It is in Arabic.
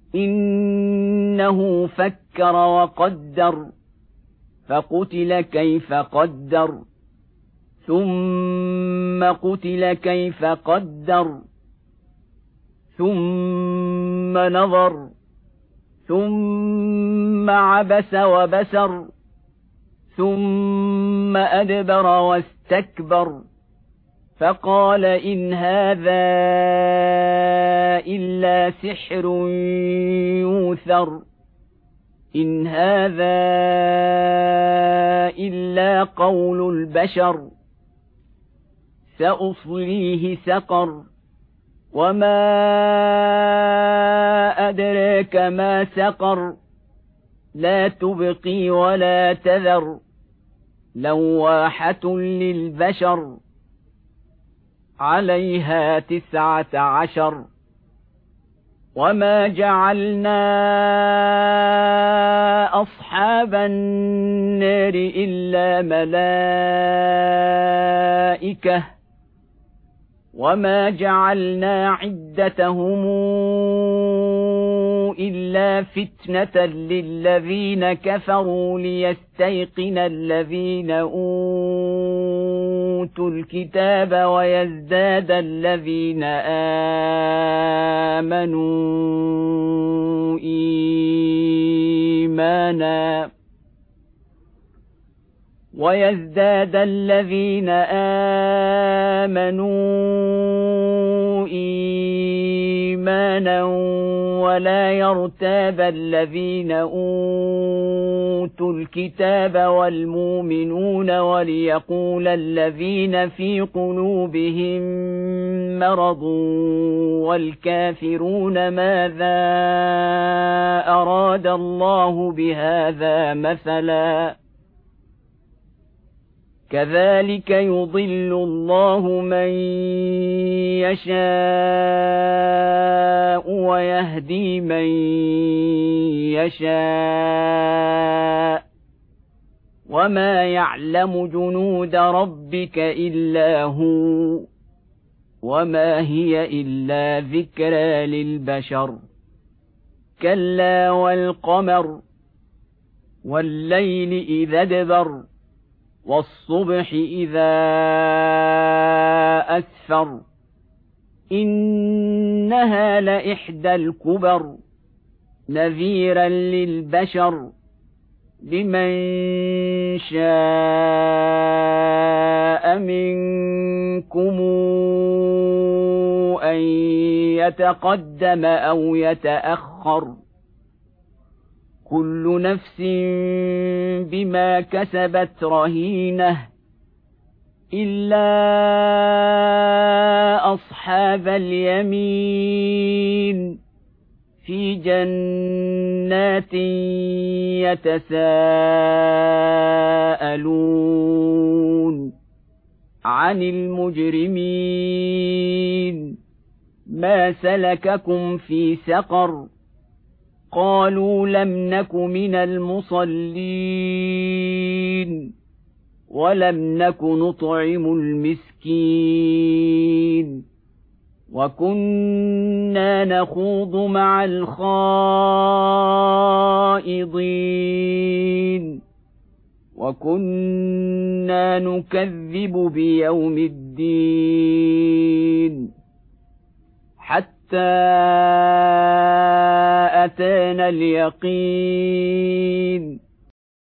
إنه فكر وقدر فقتل كيف قدر ثم قتل كيف قدر ثم نظر ثم عبس وبسر ثم أدبر واستكبر فقال إن هذا إلا سحر يوثر إن هذا إلا قول البشر سأصليه سقر وما أدراك ما سقر لا تبقي ولا تذر لواحة للبشر عليها 19 وما جعلنا أصحاب النار إلا ملائكة وما جعلنا عدتهم إلا فتنة للذين كفروا ليستيقن الذين أوتوا الكتاب ويزداد الذين آمنوا إيمانا ولا يرتاب الذين أوتوا الكتاب والمؤمنون وليقول الذين في قلوبهم مرض والكافرون ماذا أراد الله بهذا مثلا كذلك يضل الله من يشاء ويهدي من يشاء وما يعلم جنود ربك إلا هو وما هي إلا ذكرى للبشر كلا والقمر والليل إذا ادبر والصبح إذا أسفر إنها لإحدى الكبر نذيرا للبشر لمن شاء منكم أن يتقدم أو يتأخر كل نفس بما كسبت رهينة إلا أصحاب اليمين في جنات يتساءلون عن المجرمين ما سلككم في سقر قالوا لم نك من المصلين ولم نك نطعم المسكين وكنا نخوض مع الخائضين وكنا نكذب بيوم الدين حتى أتانا اليقين